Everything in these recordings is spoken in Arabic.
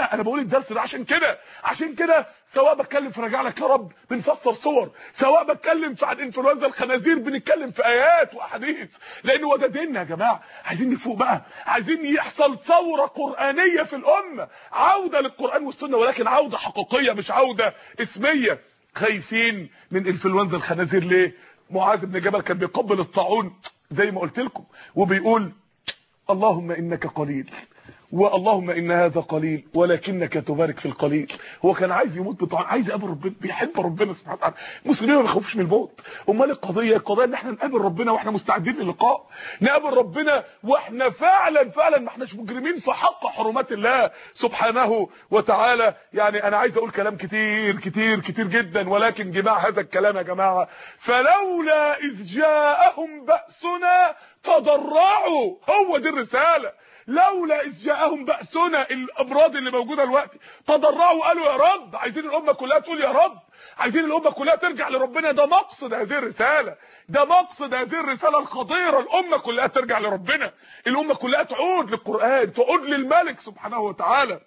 انا بقول الدرس ده عشان كده سواء بتكلم في راجع لك يا رب بنفسر صور، سواء بتكلم في عن انفلونزا الخنازير بنتكلم في ايات واحاديث، لان هو ده ديننا يا جماعه. عايزين نفوق بقى، عايزين يحصل ثوره قرانيه في الامه، عوده للقران والسنه، ولكن عوده حقيقيه مش عوده اسميه. خايفين من انفلونزا الخنازير ليه؟ معاذ بن جبل كان بيقبل الطاعون زي ما قلت لكم وبيقول اللهم انك قليل واللهم ان هذا قليل ولكنك تبارك في القليل. هو كان عايز يموت بطعن، عايز يقابل ربنا، بيحب ربنا سبحانه وتعالى. المسلمين ما بيخافوش من الموت. امال القضيه ان احنا نقابل ربنا واحنا مستعدين للقاء، نقابل ربنا واحنا فعلا ما احناش مجرمين في حق حرمات الله سبحانه وتعالى. يعني انا عايز اقول كلام كتير جدا، ولكن جماع هذا الكلام يا جماعه، فلولا اذ جاءهم بأسنا تضرعوا، هو دي الرساله. لولا اذ جاءهم بأسنا، الامراض اللي موجوده دلوقتي، تضرعوا قالوا يا رب. عايزين الامه كلها تقول يا رب، عايزين الامه كلها ترجع لربنا. ده مقصد هذه الرساله، ده مقصد هذه الرساله الخطيره. الامه كلها ترجع لربنا، الامه كلها تعود للقران، تعود للملك سبحانه وتعالى.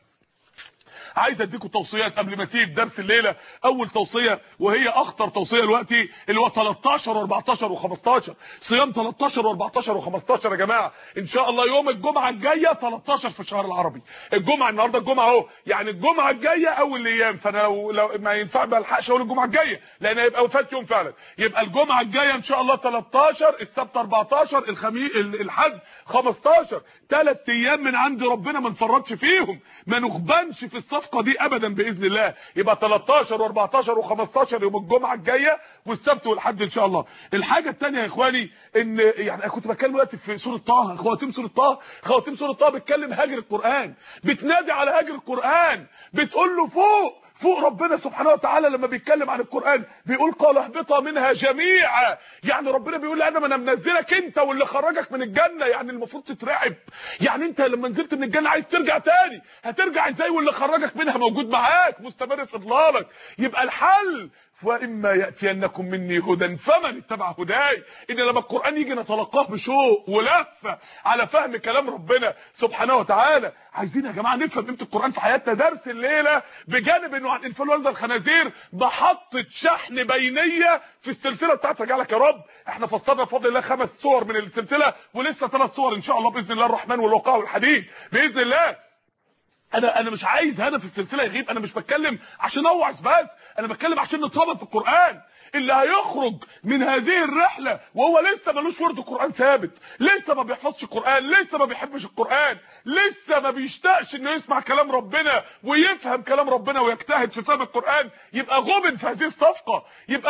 عايز اديكم توصيات قبل ما اسيب درس الليله. اول توصيه وهي اخطر توصيه دلوقتي، اللي هو 13 و14 و15، صيام 13 و14 و15 يا جماعه. ان شاء الله يوم الجمعه الجايه 13 في الشهر العربي، الجمعه النهارده الجمعه اهو، يعني الجمعه الجايه اول ايام، فانا لو ما ينفع ما الحقش اقول الجمعه الجايه لان هيبقى وفات يوم فعلا. يبقى الجمعه الجايه ان شاء الله 13، السبت 14، الخميس الحد 15، 3 ايام من عند ربنا ما نفرطش فيهم، ما نخبنش في الصفقه دي ابدا باذن الله. يبقى 13 و14 و15 يوم الجمعه الجايه، والسبت والحد ان شاء الله. الحاجه الثانيه يا اخواني، ان يعني انا كنت بتكلم دلوقتي في سوره طه، خواتيم سوره طه بتكلم هاجر القران، بتنادي على هاجر القران، بتقول له فوق ربنا سبحانه وتعالى. لما بيتكلم عن القرآن بيقول قال اهبطا منها جميعا، يعني ربنا بيقول لآدم انا منزلك انت واللي خرجك من الجنة، يعني المفروض تترعب. يعني انت لما نزلت من الجنة عايز ترجع تاني، هترجع ازاي واللي خرجك منها موجود معاك مستمر في اضلالك؟ يبقى الحل واما ياتينكم مني هدى فمن اتبع هداي. ان لما القران يجي نتلقاه بشوق ولفه على فهم كلام ربنا سبحانه وتعالى. عايزين يا جماعه نفهم قيمه القران في حياتنا. درس الليله بجانب انه عن انفلونزا الخنازير محطه شحن بينيه في السلسله بتاعت رجع لك يا رب. احنا فصلنا بفضل الله 5 صور من السلسله، ولسه 3 صور ان شاء الله باذن الله الرحمن والوقاء والحديد باذن الله. انا مش عايز هدف السلسله يغيب، انا مش بتكلم عشان اوعظ بس، انا بتكلم عشان نتربط في القران. اللي هيخرج من هذه الرحله وهو لسه ملوش ورد قران ثابت، لسه ما بيحفظش القران، لسه ما بيحبش القران، لسه ما بيشتاقش انه يسمع كلام ربنا ويفهم كلام ربنا ويجتهد في فهم القران، يبقى غبن في هذه الصفقه،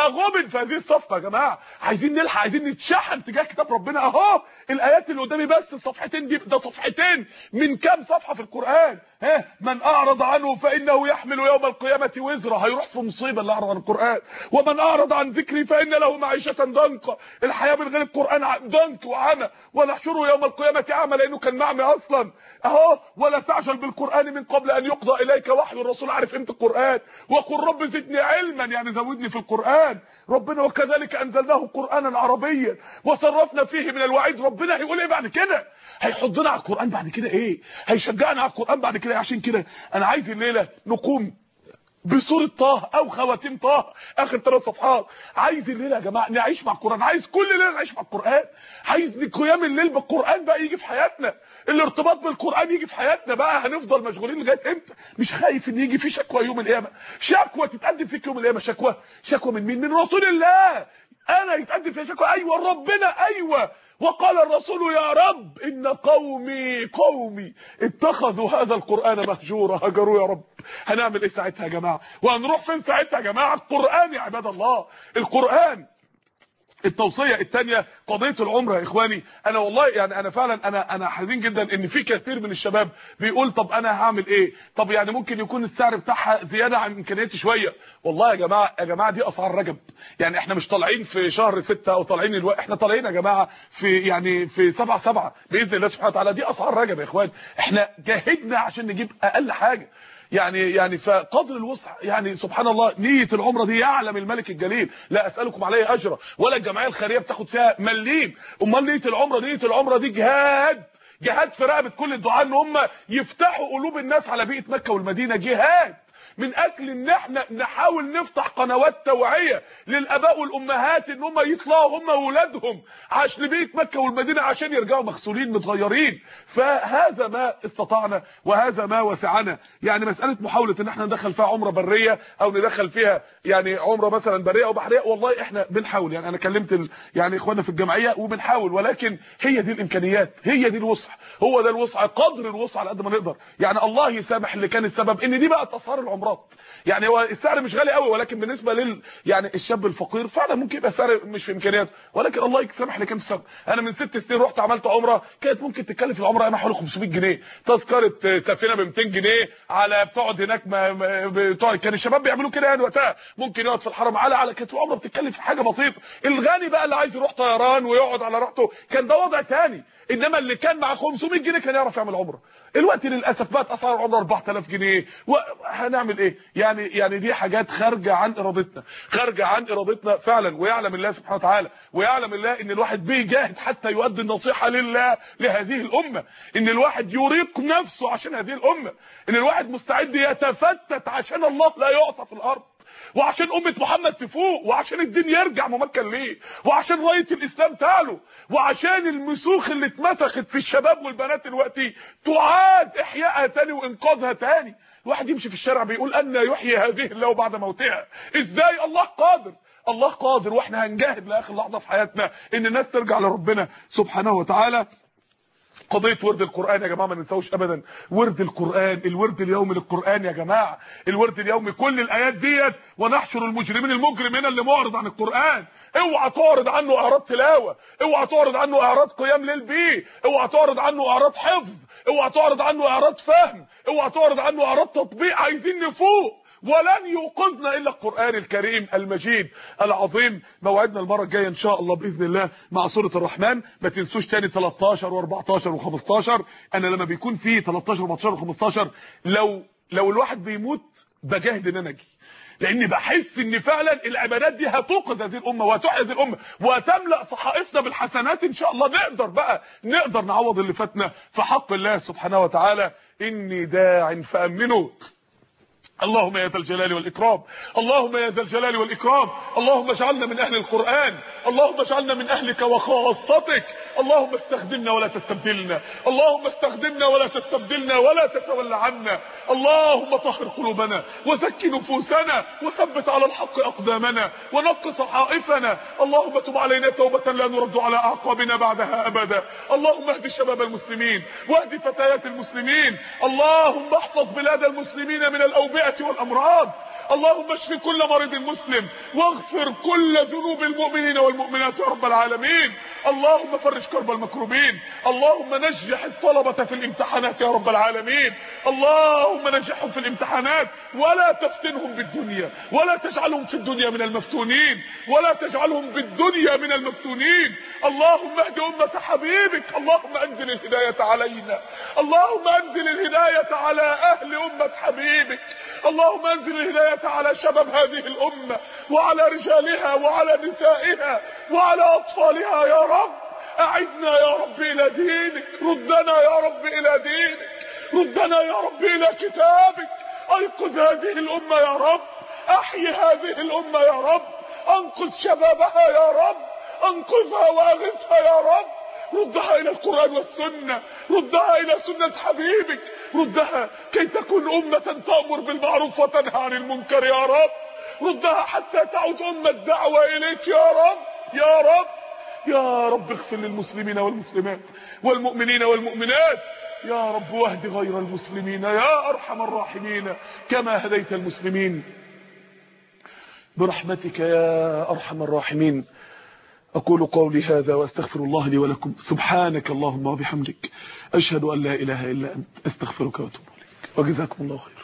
يا جماعه. عايزين نلحق، عايزين نتشحن تجاه كتاب ربنا. اهو الايات اللي قدامي بس الصفحتين دي، ده صفحتين من كام صفحه في القران. من اعرض عنه فانه يحمل يوم القيامه وزرا، هيروح في مصيبه اللي اعرض عن القران. ومن اعرض عن ذكري فان له معيشه ضنكا، الحياه من غير القران ضنك وعمى، ونحشره يوم القيامه اعمى لانه كان معمي اصلا. اهو ولا تعجل بالقران من قبل ان يقضى اليك وحي. الرسول عارف قيمه القران، وقل رب زدني علما، يعني زودني في القران. ربنا وكذلك انزلناه قرانا عربيا وصرفنا فيه من الوعيد. ربنا هيقول ايه بعد كده؟ هيحضنا على القران بعد كده ايه؟ هيشجعنا على القران بعد كده. عشان كده انا عايز الليله نقوم بسوره طه او خواتيم طه، اخر 3 صفحات. عايز الليله يا جماعه نعيش مع القران، عايز كل ليله نعيش مع القران، عايز قيام الليل بالقران بقى يجي في حياتنا، الارتباط بالقران يجي في حياتنا. بقى هنفضل مشغولين لغايه امتى؟ مش خايف ان يجي في شكوى يوم القيامه، شكوى تتقدم فيك يوم القيامه، شكوى من مين؟ من رسول الله. انا يتقدم فيها شكوى؟ ايوه ربنا، ايوه. وقال الرسول يا رب ان قومي اتخذوا هذا القرآن مهجورا، هجروا يا رب. هنعمل ايه ساعتها يا جماعة؟ وهنروح فين ساعتها يا جماعة؟ القرآن يا عباد الله، القرآن. التوصيه الثانيه قضيه العمره يا اخواني. انا والله يعني انا فعلا انا حزين جدا ان في كثير من الشباب بيقول طب انا هعمل ايه؟ طب يعني ممكن يكون السعر بتاعها زياده عن امكانياتي شويه. والله يا جماعه دي اسعار رجب، يعني احنا مش طالعين في شهر 6 او طالعين احنا طالعين يا جماعه في يعني في 7/7 باذن الله سبحانه وتعالى. دي اسعار رجب يا اخوان، احنا جاهدنا عشان نجيب اقل حاجه. يعني فقدر الوسع، يعني سبحان الله. نية العمرة دي يعلم الملك الجليل لا أسألكم عليه أجرا، ولا الجمعية الخيرية بتاخد فيها مليم. امال نية العمرة دي جهاد، جهاد في رقبه كل الدعاء ان هم يفتحوا قلوب الناس على بيئه مكه والمدينه، جهاد من اجل ان احنا نحاول نفتح قنوات توعيه للاباء والامهات ان هم يطلعوا هم واولادهم عشان بيئه مكه والمدينه عشان يرجعوا مغسولين متغيرين. فهذا ما استطعنا وهذا ما وسعنا. يعني مساله محاوله ان احنا ندخل فيها عمره بريه او ندخل فيها يعني عمره مثلا بريه او بحريه، والله احنا بنحاول. يعني انا كلمت يعني اخواننا في الجمعيه وبنحاول، ولكن هي دي الامكانيات، هي دي الوسع، هو ده الوسع، قدر الوسع على قد ما نقدر. يعني الله يسامح اللي كان السبب ان دي بقت اسعار العمرات. يعني هو السعر مش غالي قوي، ولكن بالنسبه يعني الشاب الفقير فعلا ممكن يبقى السعر مش في امكانياته، ولكن الله يسامح اللي كان السبب. انا من 6 سنين رحت عملت عمره، كانت ممكن تتكلف العمره انا حوالي 500 جنيه، تذكره سفينه ب 200 جنيه، على بتقعد هناك بتقعد. كان الشباب بيعملوا كده يعني وقتها، ممكن يقعد في الحرم على كانت العمره بتتكلف حاجه بسيطه. الغني بقى اللي عايز يروح طيران ويقعد على راحته كان ده وضع ثاني، انما اللي كان مع 500 جنيه كان يعرف يعمل عمره. الوقت للاسف بقت اسعار العمره 4000 جنيه، وهنعمل ايه؟ يعني دي حاجات خارجه عن ارادتنا، خارجه عن ارادتنا فعلا. ويعلم الله سبحانه وتعالى، ويعلم الله ان الواحد بيجاهد حتى يؤدي النصيحه لله لهذه الامه، ان الواحد يريق نفسه عشان هذه الامه، ان الواحد مستعد يتفتت عشان الله لا يعصى في الارض، وعشان امه محمد تفوق، وعشان الدين يرجع ممكن ليه، وعشان رايه الاسلام تعلو، وعشان المسوخ اللي اتمسخت في الشباب والبنات دلوقتي تعاد احيائها تاني وانقاذها تاني. الواحد يمشي في الشارع بيقول ان يحيي هذه الله بعد موتها. ازاي؟ الله قادر، الله قادر، واحنا هنجاهد لاخر لحظه في حياتنا ان الناس ترجع لربنا سبحانه وتعالى. قضيه ورد القران يا جماعه ما ننساوش ابدا. ورد القران، الورد اليومي للقران يا جماعه، الورد اليومي كل الايات ديت. ونحشر المجرمين، المجرم هنا اللي معرض عن القران، اوعى تعرض عنه اعراض تلاوه، اوعى تعرض عنه اعراض قيام ليل بيه، اوعى تعرض عنه اعراض حفظ، اوعى تعرض عنه اعراض فهم، اوعى تعرض عنه اعراض تطبيق. عايزين نفوق، ولن يوقظنا الا القرآن الكريم المجيد العظيم. موعدنا المره الجايه ان شاء الله باذن الله مع سوره الرحمن. ما تنسوش تاني 13 و14 و15. انا لما بيكون في 13 و14 و15 لو الواحد بيموت بجاهد ان انا اجي، لاني بحس ان فعلا العبادات دي هتوقظ هذه الامه وهتحيي هذه الامه وتملا صحائفنا بالحسنات ان شاء الله. نقدر نعوض اللي فاتنا في حق الله سبحانه وتعالى. اني داع فامنوا. اللهم يا ذا الجلال والإكرام، اللهم يا ذا الجلال والإكرام، اللهم اجعلنا من أهل القرآن، اللهم اجعلنا من أهلك وخاصتك، اللهم استخدمنا ولا تستبدلنا، اللهم استخدمنا ولا تستبدلنا ولا تتولى عنا. اللهم طهر قلوبنا وزكي نفوسنا وثبت على الحق أقدامنا ونقص صحائفنا. اللهم تب علينا توبة لا نرد على أعقابنا بعدها أبدا. اللهم اهد شباب المسلمين واهد فتيات المسلمين. اللهم احفظ بلاد المسلمين من الأوبئة والأمراض. اللهم اشف كل مريض مسلم واغفر كل ذنوب المؤمنين والمؤمنات يا رب العالمين. اللهم فرج كرب المكروبين. اللهم نجح الطلبة في الامتحانات يا رب العالمين. اللهم نجحهم في الامتحانات ولا تفتنهم بالدنيا، ولا تجعلهم في الدنيا من المفتونين، ولا تجعلهم بالدنيا من المفتونين. اللهم اهد أمة حبيبك. اللهم انزل الهداية علينا، اللهم انزل الهداية على أهل أمة حبيبك. اللهم انزل الهداية على شباب هذه الأمة وعلى رجالها وعلى نسائها وعلى أطفالها يا رب. أعدنا يا رب إلى دينك، ردنا يا رب إلى دينك، ردنا يا رب إلى كتابك. أيقظ هذه الأمة يا رب، أحيي هذه الأمة يا رب، أنقذ شبابها يا رب، أنقذها وأغثها يا رب. ردها إلى القرآن والسنة، ردها إلى سنة حبيبك، ردها كي تكون أمة تأمر بالمعروف وتنهى عن المنكر يا رب. ردها حتى تعود أمة دعوة إليك يا رب يا رب يا رب. اغفر للمسلمين والمسلمات والمؤمنين والمؤمنات يا رب، واهد غير المسلمين يا أرحم الراحمين كما هديت المسلمين برحمتك يا أرحم الراحمين. أقول قولي هذا وأستغفر الله لي ولكم. سبحانك اللهم وبحمدك، أشهد أن لا إله إلا أنت، أستغفرك وأتوب إليك، وجزاكم الله خير.